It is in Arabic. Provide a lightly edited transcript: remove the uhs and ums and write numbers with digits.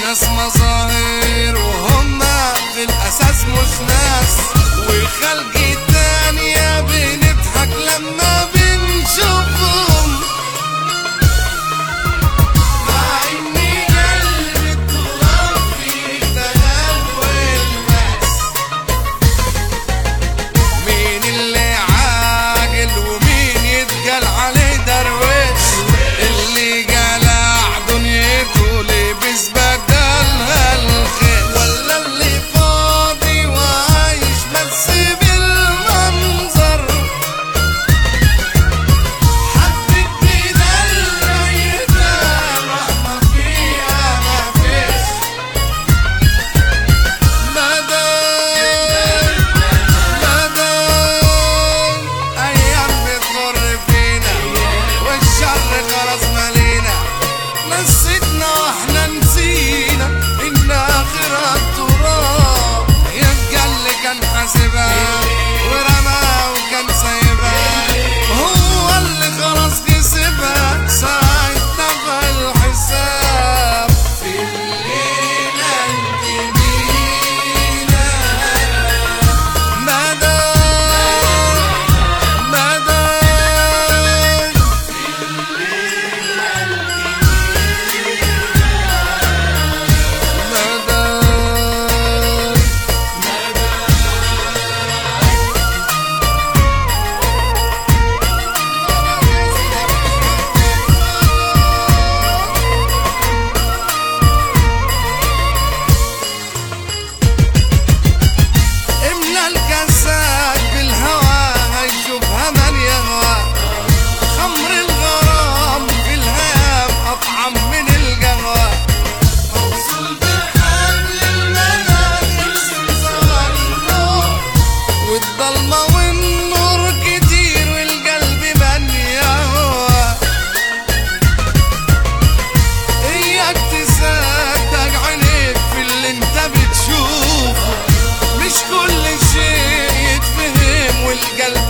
ناس مظاهر وهم في الأساس مش ناس، وخلق تانية بنضحك لما بنشوفهم، مع إني قلبي التراب فيه دهب والماس. مين اللي عاقل ومين يتقال عليه درويش؟ اللي جلع دنيته لبس بدلها الخير، ولا اللي فاضي وعايش بس بالمنظر؟ حبك بينا الميتة رحمة فيها مفيش. مدام أيام بتمر فينا والشر خلاص مالينا، نسيتنا واحنا نسينا إن آخرها التراب. يبقى اللي كان حاسبها ورماها وكان سايبها هو اللي خلاص كسبها ساعتها في الحساب. في الليلة الجميلة املى الكاسات بالهوى هيشوفها مالية هوا، خمر الغرام في الهام أطعم من القهوة، موصول بحبل المنام يرسم سوار النور، والضلمة والنور كتير والقلب مليان هوا. إياك تصدق عينيك في اللي انت بتشوفه، مش كل شيء يتفهم والقلب